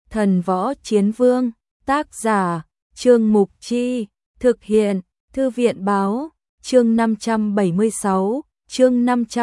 Thần Võ Chiến Vương, tác giả, Trương Mục Chi, thực hiện, Thư viện báo, chương 576, chương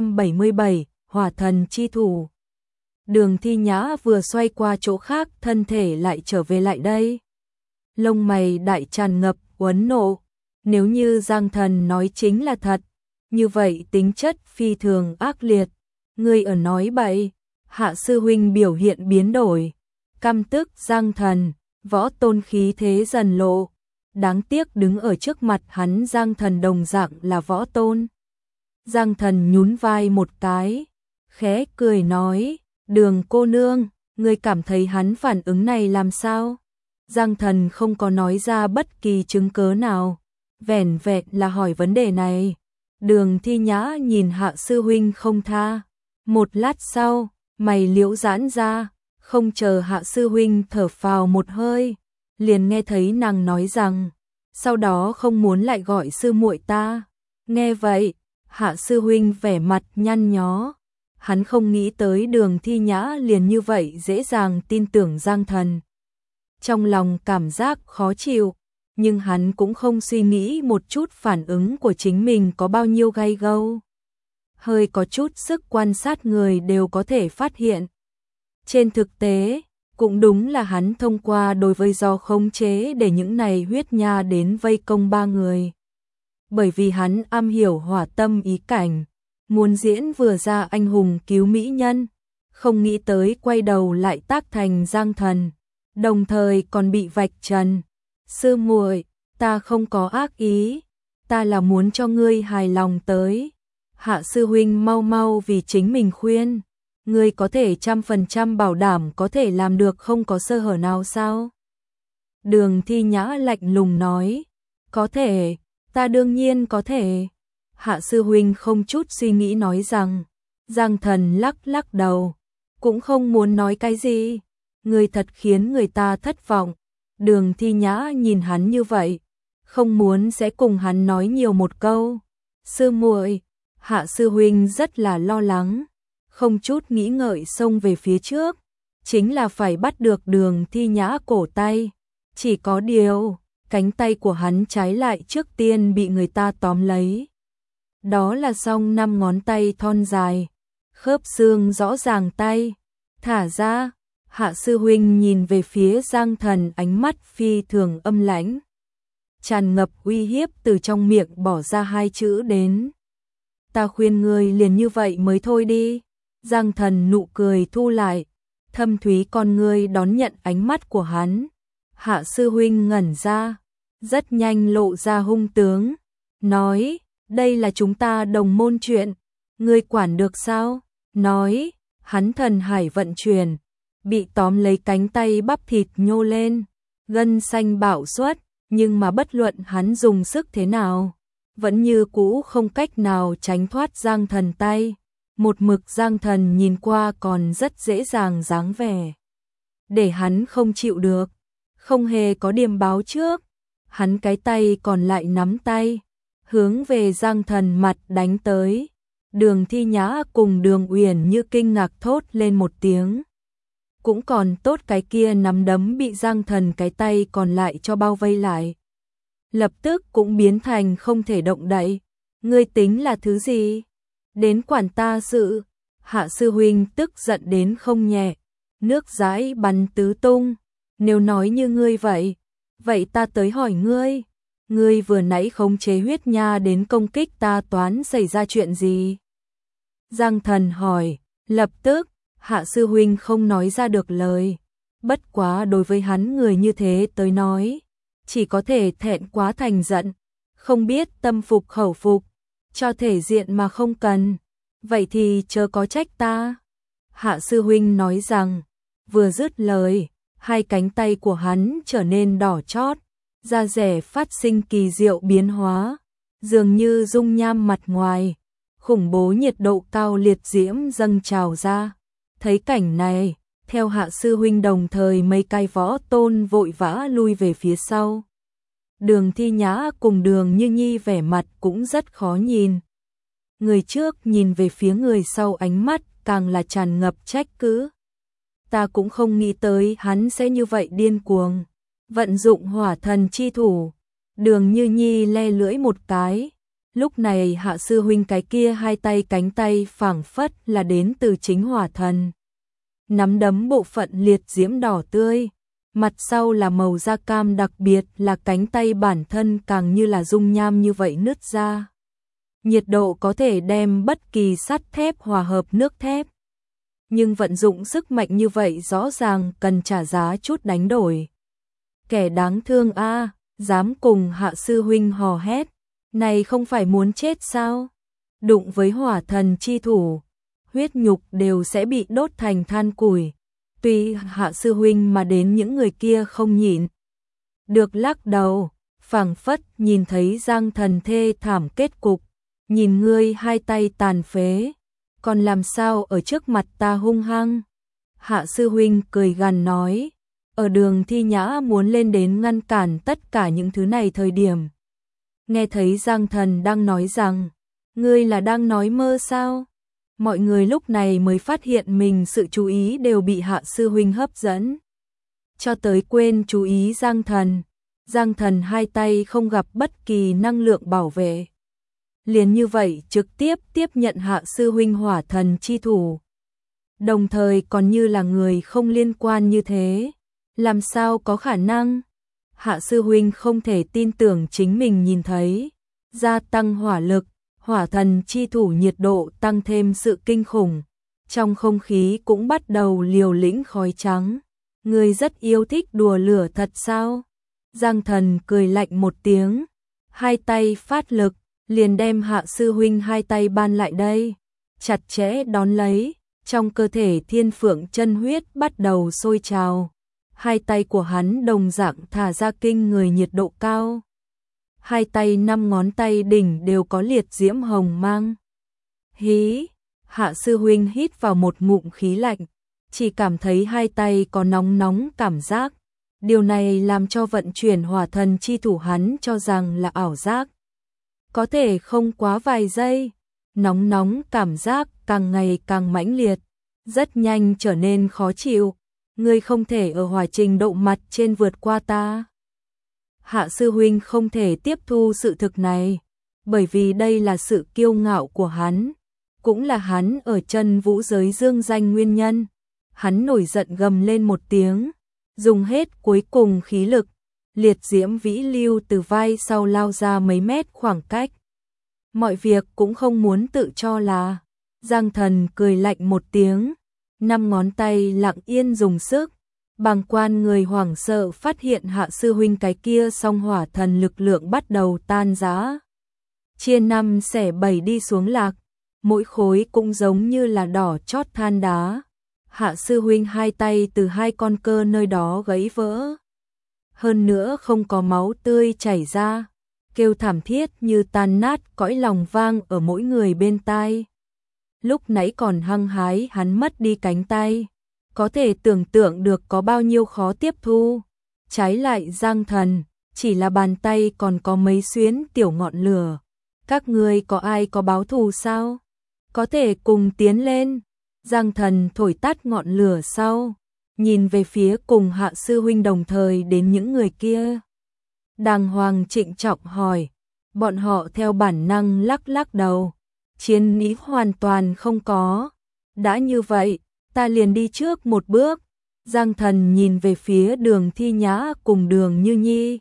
577, Hỏa Thần Chi Thủ. Đường Thi Nhã vừa xoay qua chỗ khác, thân thể lại trở về lại đây. Lông mày đại tràn ngập uấn nộ, nếu như Giang Thần nói chính là thật, như vậy tính chất phi thường ác liệt. Ngươi ở nói bậy. Hạ sư huynh biểu hiện biến đổi, căm tức Giang Thần, võ tôn khí thế dần lộ. Đáng tiếc đứng ở trước mặt hắn Giang Thần đồng dạng là võ tôn. Giang Thần nhún vai một cái, khẽ cười nói, Đường cô nương, ngươi cảm thấy hắn phản ứng này làm sao? Giang Thần không có nói ra bất kỳ chứng cớ nào, vẻn vẹn là hỏi vấn đề này. Đường Thi Nhã nhìn Hạ sư huynh không tha, một lát sau, mày liễu giãn ra, không chờ Hạ sư huynh thở phào một hơi, liền nghe thấy nàng nói rằng, sau đó không muốn lại gọi sư muội ta. Nghe vậy, Hạ sư huynh vẻ mặt nhăn nhó, hắn không nghĩ tới Đường Thi Nhã liền như vậy dễ dàng tin tưởng Giang Thần. Trong lòng cảm giác khó chịu, nhưng hắn cũng không suy nghĩ một chút phản ứng của chính mình có bao nhiêu gay gâu. Hơi có chút sức quan sát người đều có thể phát hiện. Trên thực tế, cũng đúng là hắn thông qua đối với do khống chế để những này huyết nha đến vây công ba người. Bởi vì hắn am hiểu hỏa tâm ý cảnh, muốn diễn vừa ra anh hùng cứu mỹ nhân, không nghĩ tới quay đầu lại tác thành Giang Thần, đồng thời còn bị vạch trần. Sư muội, ta không có ác ý, ta là muốn cho ngươi hài lòng tới. Hạ sư huynh mau mau vì chính mình khuyên, ngươi có thể 100% bảo đảm có thể làm được không có sơ hở nào sao? Đường Thi Nhã lạnh lùng nói, có thể, ta đương nhiên có thể. Hạ sư huynh không chút suy nghĩ nói rằng, Giang Thần lắc lắc đầu, cũng không muốn nói cái gì, ngươi thật khiến người ta thất vọng. Đường Thi Nhã nhìn hắn như vậy, không muốn sẽ cùng hắn nói nhiều một câu. Sư muội, Hạ sư huynh rất là lo lắng, không chút nghĩ ngợi xông về phía trước, chính là phải bắt được Đường Thi Nhã cổ tay. Chỉ có điều, cánh tay của hắn trái lại trước tiên bị người ta tóm lấy. Đó là song 5 ngón tay thon dài, khớp xương rõ ràng tay. Thả ra. Hạ sư huynh nhìn về phía Giang Thần, ánh mắt phi thường âm lãnh, tràn ngập uy hiếp, từ trong miệng bỏ ra 2 chữ đến. Ta khuyên ngươi liền như vậy mới thôi đi. Giang Thần nụ cười thu lại, thâm thúy con ngươi đón nhận ánh mắt của hắn. Hạ sư huynh ngẩn ra, rất nhanh lộ ra hung tướng, nói, đây là chúng ta đồng môn chuyện, ngươi quản được sao? Nói, hắn thần hải vận chuyển, bị tóm lấy cánh tay, bắp thịt nhô lên, gân xanh bạo xuất, nhưng mà bất luận hắn dùng sức thế nào, vẫn như cũ không cách nào tránh thoát Giang Thần tay. Một mực Giang Thần nhìn qua còn rất dễ dàng dáng vẻ, để hắn không chịu được, không hề có điểm báo trước. Hắn cái tay còn lại nắm tay, hướng về Giang Thần mặt đánh tới. Đường Thi Nhã cùng Đường Uyển Như kinh ngạc thốt lên một tiếng. Cũng còn tốt cái kia nắm đấm bị Giang Thần cái tay còn lại cho bao vây lại, lập tức cũng biến thành không thể động đậy. Ngươi tính là thứ gì? Đến quản ta sự? Hạ sư huynh tức giận đến không nhẹ, nước dãi bắn tứ tung. Nếu nói như ngươi vậy, vậy ta tới hỏi ngươi, ngươi vừa nãy khống chế huyết nha đến công kích ta toán xảy ra chuyện gì? Giang Thần hỏi, lập tức, Hạ sư huynh không nói ra được lời, bất quá đối với hắn người như thế tới nói, chỉ có thể thẹn quá thành giận, không biết tâm phục khẩu phục, cho thể diện mà không cần, vậy thì chớ có trách ta. Hạ sư huynh nói rằng, vừa dứt lời, hai cánh tay của hắn trở nên đỏ chót, da rẻ phát sinh kỳ diệu biến hóa, dường như dung nham mặt ngoài, khủng bố nhiệt độ cao liệt diễm dâng trào ra. Thấy cảnh này, theo Hạ sư huynh đồng thời mấy cái võ tôn vội vã lui về phía sau. Đường Thi Nhã cùng Đường Như Nhi vẻ mặt cũng rất khó nhìn. Người trước nhìn về phía người sau, ánh mắt càng là tràn ngập trách cứ. ta cũng không nghĩ tới hắn sẽ như vậy điên cuồng. Vận dụng hỏa thần chi thủ, Đường Như Nhi le lưỡi một cái. Lúc này Hạ sư huynh cái kia hai tay cánh tay phảng phất là đến từ chính hỏa thần. Nắm đấm bộ phận liệt diễm đỏ tươi, mặt sau là màu da cam, đặc biệt là cánh tay bản thân càng như là dung nham như vậy nứt ra. Nhiệt độ có thể đem bất kỳ sắt thép hòa hợp nước thép. Nhưng vận dụng sức mạnh như vậy rõ ràng cần trả giá chút đánh đổi. Kẻ đáng thương a, dám cùng Hạ sư huynh hò hét, này không phải muốn chết sao? Đụng với hỏa thần chi thủ, huyết nhục đều sẽ bị đốt thành than củi. Tuy Hạ sư huynh mà đến những người kia không nhịn được lắc đầu, phảng phất nhìn thấy Giang Thần thê thảm kết cục, nhìn ngươi hai tay tàn phế, còn làm sao ở trước mặt ta hung hăng. Hạ sư huynh cười gằn nói, ở Đường Thi Nhã muốn lên đến ngăn cản tất cả những thứ này thời điểm. Nghe thấy Giang Thần đang nói rằng, ngươi là đang nói mơ sao? Mọi người lúc này mới phát hiện mình sự chú ý đều bị Hạ sư huynh hấp dẫn. Cho tới quên chú ý Giang Thần. Giang Thần hai tay không gặp bất kỳ năng lượng bảo vệ. Liền như vậy trực tiếp tiếp nhận Hạ sư huynh hỏa thần chi thủ. Đồng thời còn như là người không liên quan như thế. Làm sao có khả năng? Hạ sư huynh không thể tin tưởng chính mình nhìn thấy. Gia tăng hỏa lực, hỏa thần chi thủ nhiệt độ tăng thêm sự kinh khủng. Trong không khí cũng bắt đầu liều lĩnh khói trắng. Người rất yêu thích đùa lửa thật sao? Giang Thần cười lạnh một tiếng. Hai tay phát lực, liền đem Hạ sư huynh hai tay ban lại đây. Chặt chẽ đón lấy, trong cơ thể thiên phượng chân huyết bắt đầu sôi trào. Hai tay của hắn đồng dạng thả ra kinh người nhiệt độ cao. Hai tay 5 ngón tay đỉnh đều có liệt diễm hồng mang. Hí, Hạ sư huynh hít vào một ngụm khí lạnh, chỉ cảm thấy hai tay có nóng nóng cảm giác. Điều này làm cho vận chuyển hỏa thần chi thủ hắn cho rằng là ảo giác. Có thể không quá vài giây, nóng nóng cảm giác càng ngày càng mãnh liệt, rất nhanh trở nên khó chịu. Ngươi không thể ở hỏa trình độ mặt trên vượt qua ta. Hạ sư huynh không thể tiếp thu sự thực này, bởi vì đây là sự kiêu ngạo của hắn, cũng là hắn ở chân vũ giới dương danh nguyên nhân. Hắn nổi giận gầm lên một tiếng, dùng hết cuối cùng khí lực, liệt diễm vĩ lưu từ vai sau lao ra mấy mét khoảng cách. Mọi việc cũng không muốn tự cho là. Giang Thần cười lạnh một tiếng, 5 ngón tay lặng yên dùng sức. Bàng quan người hoảng sợ phát hiện Hạ sư huynh cái kia song hỏa thần lực lượng bắt đầu tan rã. Chia 5 xẻ 7 đi xuống lạc, mỗi khối cũng giống như là đỏ chót than đá. Hạ sư huynh hai tay từ hai con cơ nơi đó gãy vỡ. Hơn nữa không có máu tươi chảy ra, kêu thảm thiết như tan nát cõi lòng vang ở mỗi người bên tai. Lúc nãy còn hăng hái hắn mất đi cánh tay, có thể tưởng tượng được có bao nhiêu khó tiếp thu. Trái lại Giang Thần, chỉ là bàn tay còn có mấy xuyến tiểu ngọn lửa. Các ngươi có ai có báo thù sao? Có thể cùng tiến lên. Giang Thần thổi tắt ngọn lửa sau, nhìn về phía cùng Hạ sư huynh đồng thời đến những người kia. Đàng hoàng trịnh trọng hỏi, bọn họ theo bản năng lắc lắc đầu. Chiến ý hoàn toàn không có. Đã như vậy, ta liền đi trước một bước. Giang Thần nhìn về phía Đường Thi Nhã cùng Đường Như Nhi.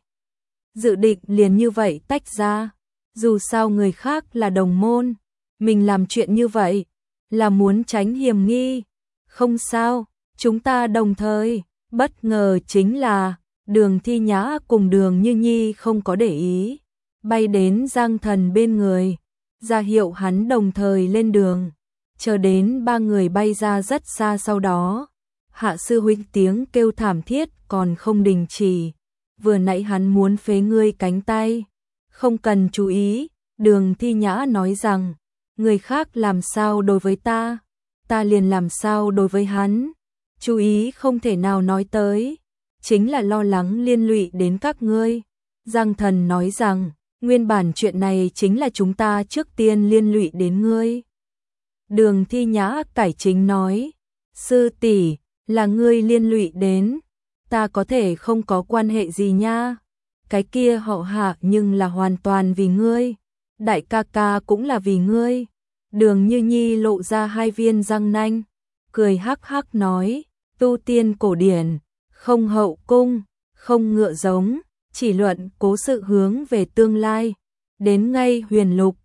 Dự định liền như vậy tách ra. Dù sao người khác là đồng môn, mình làm chuyện như vậy là muốn tránh hiểm nghi. Không sao, chúng ta đồng thời. Bất ngờ chính là Đường Thi Nhã cùng Đường Như Nhi không có để ý, bay đến Giang Thần bên người, ra hiệu hắn đồng thời lên đường. Chờ đến ba người bay ra rất xa sau đó, Hạ sư huynh tiếng kêu thảm thiết còn không đình chỉ. Vừa nãy hắn muốn phế ngươi cánh tay. Không cần chú ý, Đường Thi Nhã nói rằng, người khác làm sao đối với ta, ta liền làm sao đối với hắn. Chú ý không thể nào nói tới, chính là lo lắng liên lụy đến các ngươi. Giang Thần nói rằng, nguyên bản chuyện này chính là chúng ta trước tiên liên lụy đến ngươi. Đường Thi Nhã cải chính nói, sư tỷ, là ngươi liên lụy đến, ta có thể không có quan hệ gì nha. Cái kia hậu hạ nhưng là hoàn toàn vì ngươi, đại ca ca cũng là vì ngươi. Đường Như Nhi lộ ra hai viên răng nanh, cười hắc hắc nói, tu tiên cổ điển, không hậu cung, không ngựa giống, chỉ luận cố sự hướng về tương lai. Đến ngay huyền lục,